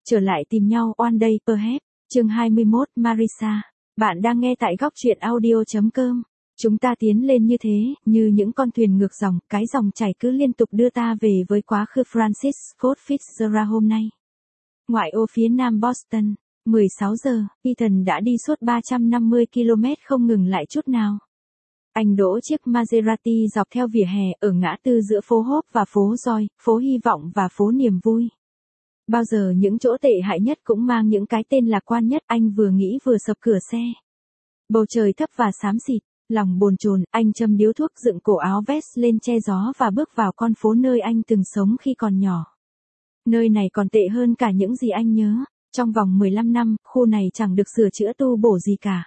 Trở lại tìm nhau One Day Perhaps, chương 21 Marisa. Bạn đang nghe tại góc truyện audio.com. Chúng ta tiến lên như thế, như những con thuyền ngược dòng, cái dòng chảy cứ liên tục đưa ta về với quá khứ Francis Scott Fitzgerald hôm nay. Ngoại ô phía nam Boston, 16 giờ, Ethan đã đi suốt 350 km không ngừng lại chút nào. Anh đỗ chiếc Maserati dọc theo vỉa hè ở ngã tư giữa phố Hope và phố Joy, phố Hy vọng và phố Niềm Vui. Bao giờ những chỗ tệ hại nhất cũng mang những cái tên lạc quan nhất, anh vừa nghĩ vừa sập cửa xe. Bầu trời thấp và xám xịt, lòng bồn chồn, anh châm điếu thuốc dựng cổ áo vest lên che gió và bước vào con phố nơi anh từng sống khi còn nhỏ. Nơi này còn tệ hơn cả những gì anh nhớ, trong vòng 15 năm, khu này chẳng được sửa chữa tu bổ gì cả.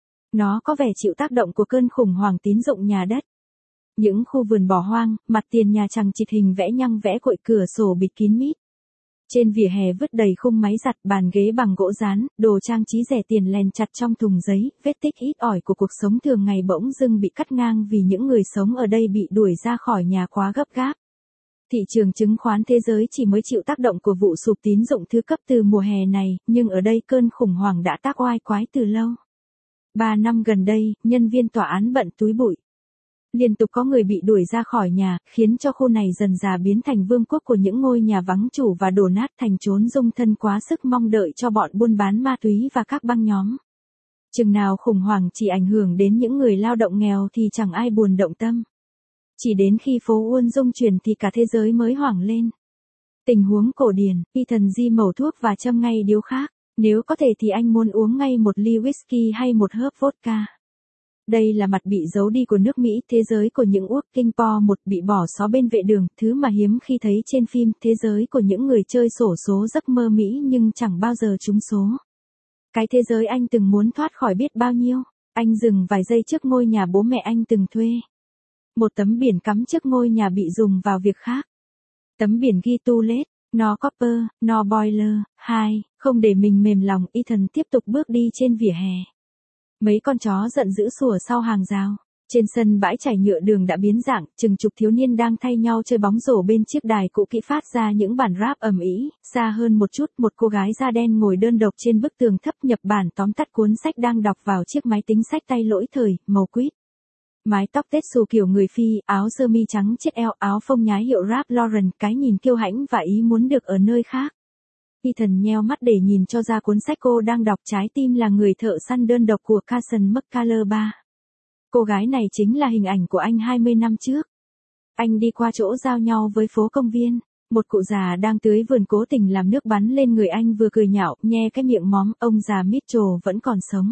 Nó có vẻ chịu tác động của cơn khủng hoảng tín dụng nhà đất. Những khu vườn bỏ hoang, mặt tiền nhà chằng chịt hình vẽ nhăng vẽ cội, cửa sổ bịt kín mít. Trên vỉa hè vứt đầy khung máy giặt, bàn ghế bằng gỗ dán, đồ trang trí rẻ tiền lèn chặt trong thùng giấy, vết tích ít ỏi của cuộc sống thường ngày bỗng dưng bị cắt ngang vì những người sống ở đây bị đuổi ra khỏi nhà quá gấp gáp. Thị trường chứng khoán thế giới chỉ mới chịu tác động của vụ sụp tín dụng thứ cấp từ mùa hè này, nhưng ở đây cơn khủng hoảng đã tác oai quái từ lâu. 3 năm gần đây, nhân viên tòa án bận túi bụi. Liên tục có người bị đuổi ra khỏi nhà, khiến cho khu này dần dà biến thành vương quốc của những ngôi nhà vắng chủ và đổ nát thành chốn dung thân quá sức mong đợi cho bọn buôn bán ma túy và các băng nhóm. Chừng nào khủng hoảng chỉ ảnh hưởng đến những người lao động nghèo thì chẳng ai buồn động tâm. Chỉ đến khi phố Wall rung chuyển thì cả thế giới mới hoảng lên. Tình huống cổ điển, Ethan di mẩu thuốc và châm ngay điếu khác. Nếu có thể thì anh muốn uống ngay một ly whisky hay một hớp vodka. Đây là mặt bị giấu đi của nước Mỹ, thế giới của những working poor, một bị bỏ xó bên vệ đường, thứ mà hiếm khi thấy trên phim, thế giới của những người chơi xổ số giấc mơ Mỹ nhưng chẳng bao giờ trúng số. Cái thế giới anh từng muốn thoát khỏi biết bao nhiêu. Anh dừng vài giây trước ngôi nhà bố mẹ anh từng thuê. Một tấm biển cắm trước ngôi nhà bị dùng vào việc khác. Tấm biển ghi to let, no copper, no boiler. 2. Không để mình mềm lòng, Ethan tiếp tục bước đi trên vỉa hè. Mấy con chó giận dữ sủa sau hàng rào. Trên sân bãi trải nhựa đường đã biến dạng, chừng chục thiếu niên đang thay nhau chơi bóng rổ bên chiếc đài cũ kỹ phát ra những bản rap ầm ĩ. Xa hơn một chút, một cô gái da đen ngồi đơn độc trên bức tường thấp, nhập bản tóm tắt cuốn sách đang đọc vào chiếc máy tính xách tay lỗi thời, màu quýt. Mái tóc tết xù kiểu người Phi, áo sơ mi trắng chiếc eo, áo phông nhái hiệu Ralph Lauren, cái nhìn kiêu hãnh và ý muốn được ở nơi khác. Ethan nheo mắt để nhìn cho ra cuốn sách cô đang đọc, trái tim là người thợ săn đơn độc của Carson McCullers 3. Cô gái này chính là hình ảnh của anh 20 năm trước. Anh đi qua chỗ giao nhau với phố công viên, một cụ già đang tưới vườn cố tình làm nước bắn lên người anh vừa cười nhạo, nhe cái miệng móm, ông già Mitchell vẫn còn sống.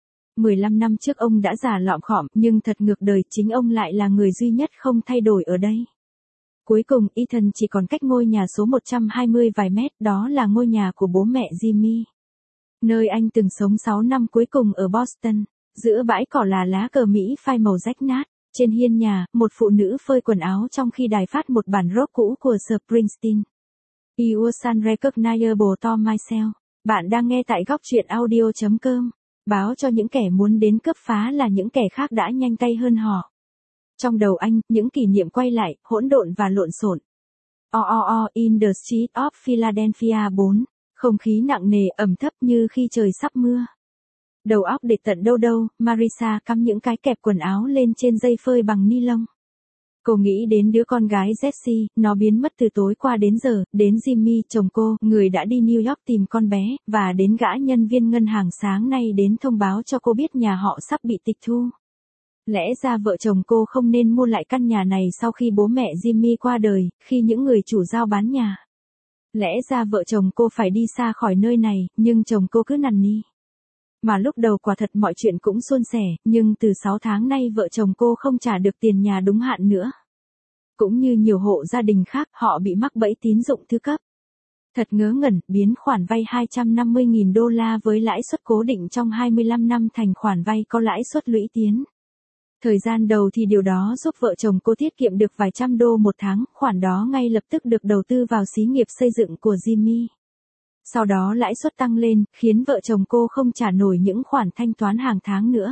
15 năm trước ông đã già lọm khọm, nhưng thật ngược đời, chính ông lại là người duy nhất không thay đổi ở đây. Cuối cùng, Ethan chỉ còn cách ngôi nhà số 120 vài mét, đó là ngôi nhà của bố mẹ Jimmy. Nơi anh từng sống 6 năm cuối cùng ở Boston. Giữa bãi cỏ là lá cờ Mỹ phai màu rách nát. Trên hiên nhà, một phụ nữ phơi quần áo trong khi đài phát một bản rock cũ của Springsteen. You are unrecognizable to myself. Bạn đang nghe tại góc truyện audio.com. Báo cho những kẻ muốn đến cướp phá là những kẻ khác đã nhanh tay hơn họ. Trong đầu anh, những kỷ niệm quay lại, hỗn độn và lộn xộn. In the Street of Philadelphia 4. Không khí nặng nề, ẩm thấp như khi trời sắp mưa. Đầu óc để tận đâu đâu, Marisa cắm những cái kẹp quần áo lên trên dây phơi bằng ni lông. Cô nghĩ đến đứa con gái Jessie, nó biến mất từ tối qua đến giờ, đến Jimmy, chồng cô, người đã đi New York tìm con bé, và đến gã nhân viên ngân hàng sáng nay đến thông báo cho cô biết nhà họ sắp bị tịch thu. Lẽ ra vợ chồng cô không nên mua lại căn nhà này sau khi bố mẹ Jimmy qua đời, khi những người chủ giao bán nhà. Lẽ ra vợ chồng cô phải đi xa khỏi nơi này, nhưng chồng cô cứ nằn ni. Mà lúc đầu quả thật mọi chuyện cũng suôn sẻ, nhưng từ 6 tháng nay vợ chồng cô không trả được tiền nhà đúng hạn nữa. Cũng như nhiều hộ gia đình khác, họ bị mắc bẫy tín dụng thứ cấp. Thật ngớ ngẩn, biến khoản vay 250.000 đô la với lãi suất cố định trong 25 năm thành khoản vay có lãi suất lũy tiến. Thời gian đầu thì điều đó giúp vợ chồng cô tiết kiệm được vài trăm đô một tháng, khoản đó ngay lập tức được đầu tư vào xí nghiệp xây dựng của Jimmy. Sau đó lãi suất tăng lên, khiến vợ chồng cô không trả nổi những khoản thanh toán hàng tháng nữa.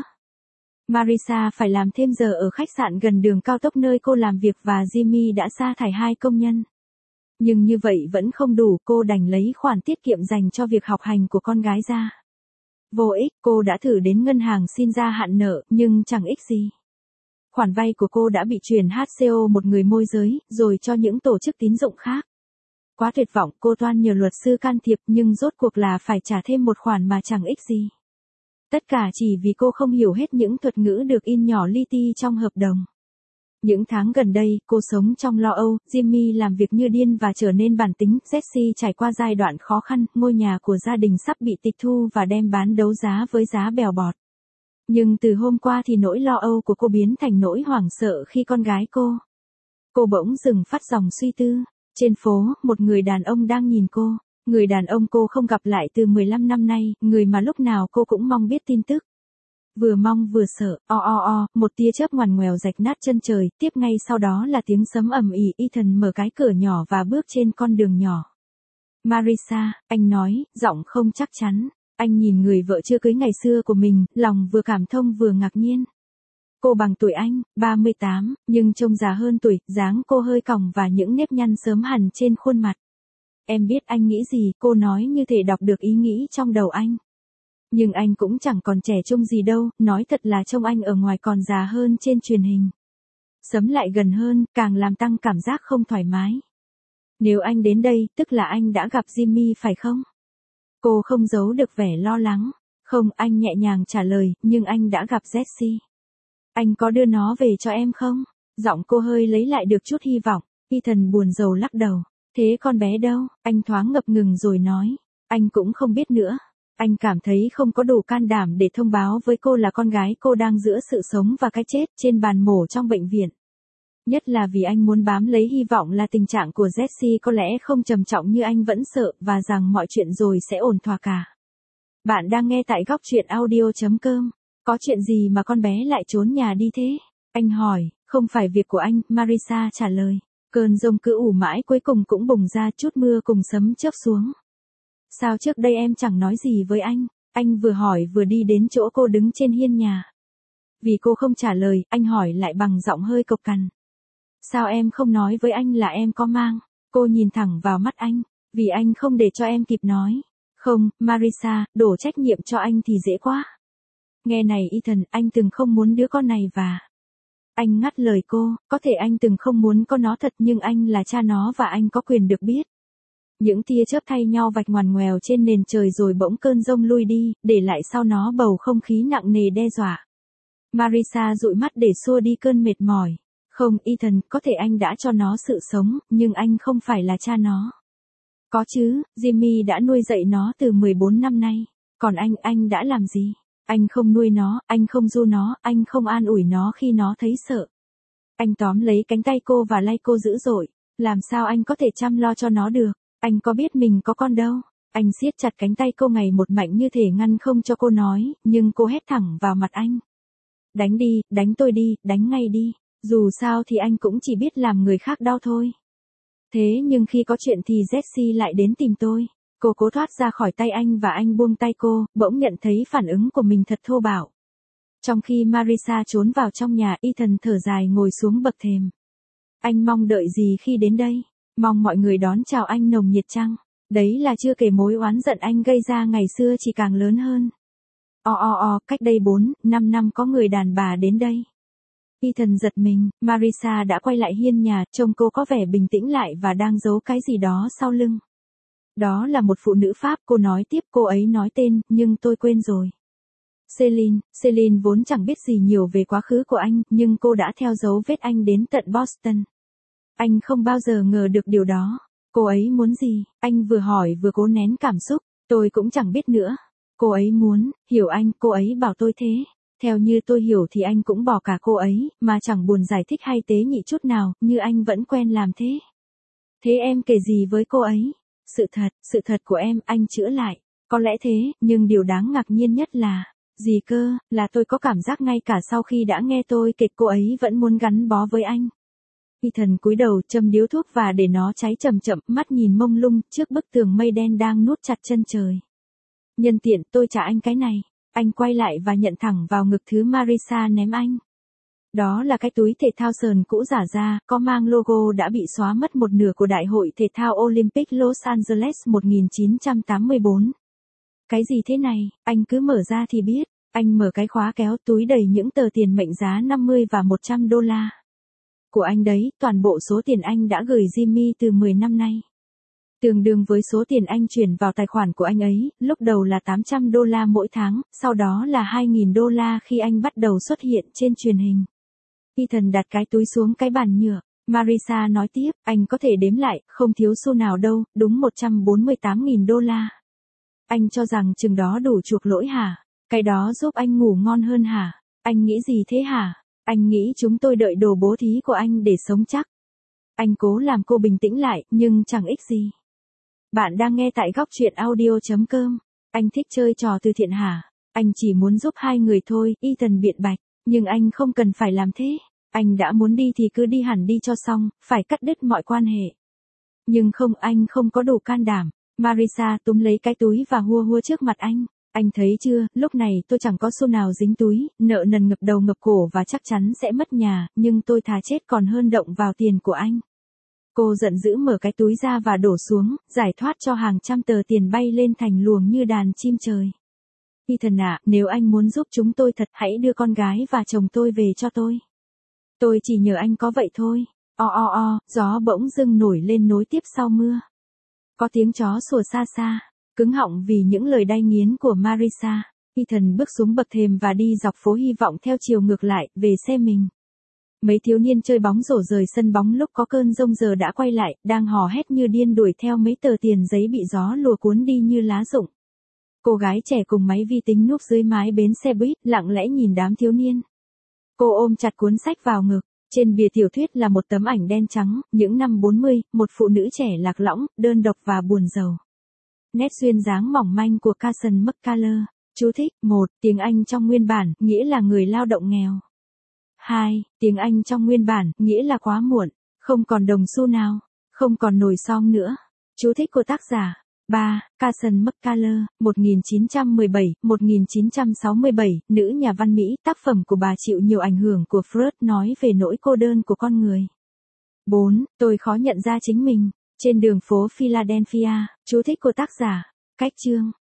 Marisa phải làm thêm giờ ở khách sạn gần đường cao tốc nơi cô làm việc và Jimmy đã sa thải 2 công nhân. Nhưng như vậy vẫn không đủ, cô đành lấy khoản tiết kiệm dành cho việc học hành của con gái ra. Vô ích, cô đã thử đến ngân hàng xin gia hạn nợ, nhưng chẳng ích gì. Khoản vay của cô đã bị chuyển HCO một người môi giới, rồi cho những tổ chức tín dụng khác. Quá tuyệt vọng, cô toan nhờ luật sư can thiệp nhưng rốt cuộc là phải trả thêm một khoản mà chẳng ích gì. Tất cả chỉ vì cô không hiểu hết những thuật ngữ được in nhỏ li ti trong hợp đồng. Những tháng gần đây, cô sống trong lo âu, Jimmy làm việc như điên và trở nên bản tính, Jessie trải qua giai đoạn khó khăn, ngôi nhà của gia đình sắp bị tịch thu và đem bán đấu giá với giá bèo bọt. Nhưng từ hôm qua thì nỗi lo âu của cô biến thành nỗi hoảng sợ khi con gái cô. Cô bỗng dừng phát dòng suy tư. Trên phố, một người đàn ông đang nhìn cô. Người đàn ông cô không gặp lại từ 15 năm nay, người mà lúc nào cô cũng mong biết tin tức. Vừa mong vừa sợ, một tia chớp ngoằn ngoèo rạch nát chân trời, tiếp ngay sau đó là tiếng sấm ầm ĩ. Ethan mở cái cửa nhỏ và bước trên con đường nhỏ. Marissa, anh nói, giọng không chắc chắn. Anh nhìn người vợ chưa cưới ngày xưa của mình, lòng vừa cảm thông vừa ngạc nhiên. Cô bằng tuổi anh, 38, nhưng trông già hơn tuổi, dáng cô hơi còng và những nếp nhăn sớm hẳn trên khuôn mặt. Em biết anh nghĩ gì, cô nói như thể đọc được ý nghĩ trong đầu anh. Nhưng anh cũng chẳng còn trẻ trông gì đâu, nói thật là trông anh ở ngoài còn già hơn trên truyền hình. Sấm lại gần hơn, càng làm tăng cảm giác không thoải mái. Nếu anh đến đây, tức là anh đã gặp Jimmy phải không? Cô không giấu được vẻ lo lắng. Không, anh nhẹ nhàng trả lời, nhưng anh đã gặp Jessie. Anh có đưa nó về cho em không? Giọng cô hơi lấy lại được chút hy vọng. Ethan buồn rầu lắc đầu. Thế con bé đâu? Anh thoáng ngập ngừng rồi nói. Anh cũng không biết nữa. Anh cảm thấy không có đủ can đảm để thông báo với cô là con gái cô đang giữa sự sống và cái chết trên bàn mổ trong bệnh viện. Nhất là vì anh muốn bám lấy hy vọng là tình trạng của Jessie có lẽ không trầm trọng như anh vẫn sợ và rằng mọi chuyện rồi sẽ ổn thỏa cả. Bạn đang nghe tại góc truyện audio.com. Có chuyện gì mà con bé lại trốn nhà đi thế? Anh hỏi, không phải việc của anh, Marissa trả lời. Cơn giông cứ ủ mãi cuối cùng cũng bùng ra, chút mưa cùng sấm chớp xuống. Sao trước đây em chẳng nói gì với anh? Anh vừa hỏi vừa đi đến chỗ cô đứng trên hiên nhà. Vì cô không trả lời, anh hỏi lại bằng giọng hơi cộc cằn. Sao em không nói với anh là em có mang? Cô nhìn thẳng vào mắt anh. Vì anh không để cho em kịp nói. Không, Marissa, đổ trách nhiệm cho anh thì dễ quá. Nghe này Ethan, anh từng không muốn đứa con này và... Anh ngắt lời cô, có thể anh từng không muốn có nó thật nhưng anh là cha nó và anh có quyền được biết. Những tia chớp thay nhau vạch ngoằn ngoèo trên nền trời rồi bỗng cơn giông lui đi, để lại sau nó bầu không khí nặng nề đe dọa. Marissa dụi mắt để xua đi cơn mệt mỏi. Không, Ethan, có thể anh đã cho nó sự sống, nhưng anh không phải là cha nó. Có chứ, Jimmy đã nuôi dạy nó từ 14 năm nay. Còn anh đã làm gì? Anh không nuôi nó, anh không ru nó, anh không an ủi nó khi nó thấy sợ. Anh tóm lấy cánh tay cô và lay cô dữ dội. Làm sao anh có thể chăm lo cho nó được? Anh có biết mình có con đâu? Anh siết chặt cánh tay cô ngày một mạnh như thể ngăn không cho cô nói, nhưng cô hét thẳng vào mặt anh. Đánh đi, đánh tôi đi, đánh ngay đi. Dù sao thì anh cũng chỉ biết làm người khác đau thôi. Thế nhưng khi có chuyện thì Jessie lại đến tìm tôi. Cô cố thoát ra khỏi tay anh và anh buông tay cô, bỗng nhận thấy phản ứng của mình thật thô bạo. Trong khi Marissa trốn vào trong nhà, Ethan thở dài ngồi xuống bậc thềm. Anh mong đợi gì khi đến đây? Mong mọi người đón chào anh nồng nhiệt chăng? Đấy là chưa kể mối oán giận anh gây ra ngày xưa chỉ càng lớn hơn. Cách đây 4-5 năm có người đàn bà đến đây. Ethan giật mình, Marissa đã quay lại hiên nhà, trông cô có vẻ bình tĩnh lại và đang giấu cái gì đó sau lưng. Đó là một phụ nữ Pháp, cô nói tiếp, cô ấy nói tên, nhưng tôi quên rồi. Celine vốn chẳng biết gì nhiều về quá khứ của anh, nhưng cô đã theo dấu vết anh đến tận Boston. Anh không bao giờ ngờ được điều đó. Cô ấy muốn gì? Anh vừa hỏi vừa cố nén cảm xúc, tôi cũng chẳng biết nữa. Cô ấy muốn, hiểu anh, cô ấy bảo tôi thế. Theo như tôi hiểu thì anh cũng bỏ cả cô ấy, mà chẳng buồn giải thích hay tế nhị chút nào, như anh vẫn quen làm thế. Thế em kể gì với cô ấy? Sự thật của em, anh chữa lại. Có lẽ thế, nhưng điều đáng ngạc nhiên nhất là... Gì cơ, là tôi có cảm giác ngay cả sau khi đã nghe tôi kể cô ấy vẫn muốn gắn bó với anh. Ethan cúi đầu châm điếu thuốc và để nó cháy chậm chậm, mắt nhìn mông lung trước bức tường mây đen đang nuốt chặt chân trời. Nhân tiện tôi trả anh cái này. Anh quay lại và nhận thẳng vào ngực thứ Marissa ném anh. Đó là cái túi thể thao sờn cũ giả ra, có mang logo đã bị xóa mất một nửa của Đại hội Thể thao Olympic Los Angeles 1984. Cái gì thế này, anh cứ mở ra thì biết. Anh mở cái khóa kéo, túi đầy những tờ tiền mệnh giá 50 và 100 đô la. Của anh đấy, toàn bộ số tiền anh đã gửi Jimmy từ 10 năm nay. Tương đương với số tiền anh chuyển vào tài khoản của anh ấy, lúc đầu là 800 đô la mỗi tháng, sau đó là 2.000 đô la khi anh bắt đầu xuất hiện trên truyền hình. Ethan đặt cái túi xuống cái bàn nhựa. Marissa nói tiếp, anh có thể đếm lại, không thiếu xu nào đâu, đúng 148.000 đô la. Anh cho rằng chừng đó đủ chuộc lỗi hả? Cái đó giúp anh ngủ ngon hơn hả? Anh nghĩ gì thế hả? Anh nghĩ chúng tôi đợi đồ bố thí của anh để sống chắc. Anh cố làm cô bình tĩnh lại, nhưng chẳng ích gì. Bạn đang nghe tại góc truyện audio.com. Anh thích chơi trò từ thiện hả? Anh chỉ muốn giúp hai người thôi, Ethan biện bạch. Nhưng anh không cần phải làm thế. Anh đã muốn đi thì cứ đi hẳn đi cho xong, phải cắt đứt mọi quan hệ. Nhưng không, anh không có đủ can đảm. Marissa túm lấy cái túi và hua hua trước mặt anh. Anh thấy chưa, lúc này tôi chẳng có xu nào dính túi, nợ nần ngập đầu ngập cổ và chắc chắn sẽ mất nhà, nhưng tôi thà chết còn hơn động vào tiền của anh. Cô giận dữ mở cái túi ra và đổ xuống, giải thoát cho hàng trăm tờ tiền bay lên thành luồng như đàn chim trời. Ethan ạ, nếu anh muốn giúp chúng tôi thật, hãy đưa con gái và chồng tôi về cho tôi. Tôi chỉ nhờ anh có vậy thôi. Gió bỗng dưng nổi lên nối tiếp sau mưa. Có tiếng chó sủa xa xa, cứng họng vì những lời đay nghiến của Marissa. Ethan bước xuống bậc thềm và đi dọc phố hy vọng theo chiều ngược lại, về xe mình. Mấy thiếu niên chơi bóng rổ rời sân bóng lúc có cơn giông giờ đã quay lại, đang hò hét như điên đuổi theo mấy tờ tiền giấy bị gió lùa cuốn đi như lá rụng. Cô gái trẻ cùng máy vi tính núp dưới mái bến xe buýt, lặng lẽ nhìn đám thiếu niên. Cô ôm chặt cuốn sách vào ngực. Trên bìa tiểu thuyết là một tấm ảnh đen trắng, những năm 40, một phụ nữ trẻ lạc lõng, đơn độc và buồn rầu. Nét duyên dáng mỏng manh của Carson McCullers. Chú thích: 1. Tiếng Anh trong nguyên bản, nghĩa là người lao động nghèo. 2. Tiếng Anh trong nguyên bản, nghĩa là quá muộn, không còn đồng xu nào, không còn nồi son nữa. Chú thích của tác giả. 3. Carson McCullers, 1917-1967, nữ nhà văn Mỹ, tác phẩm của bà chịu nhiều ảnh hưởng của Freud, nói về nỗi cô đơn của con người. 4. Tôi khó nhận ra chính mình. Trên đường phố Philadelphia, chú thích của tác giả. Cách chương.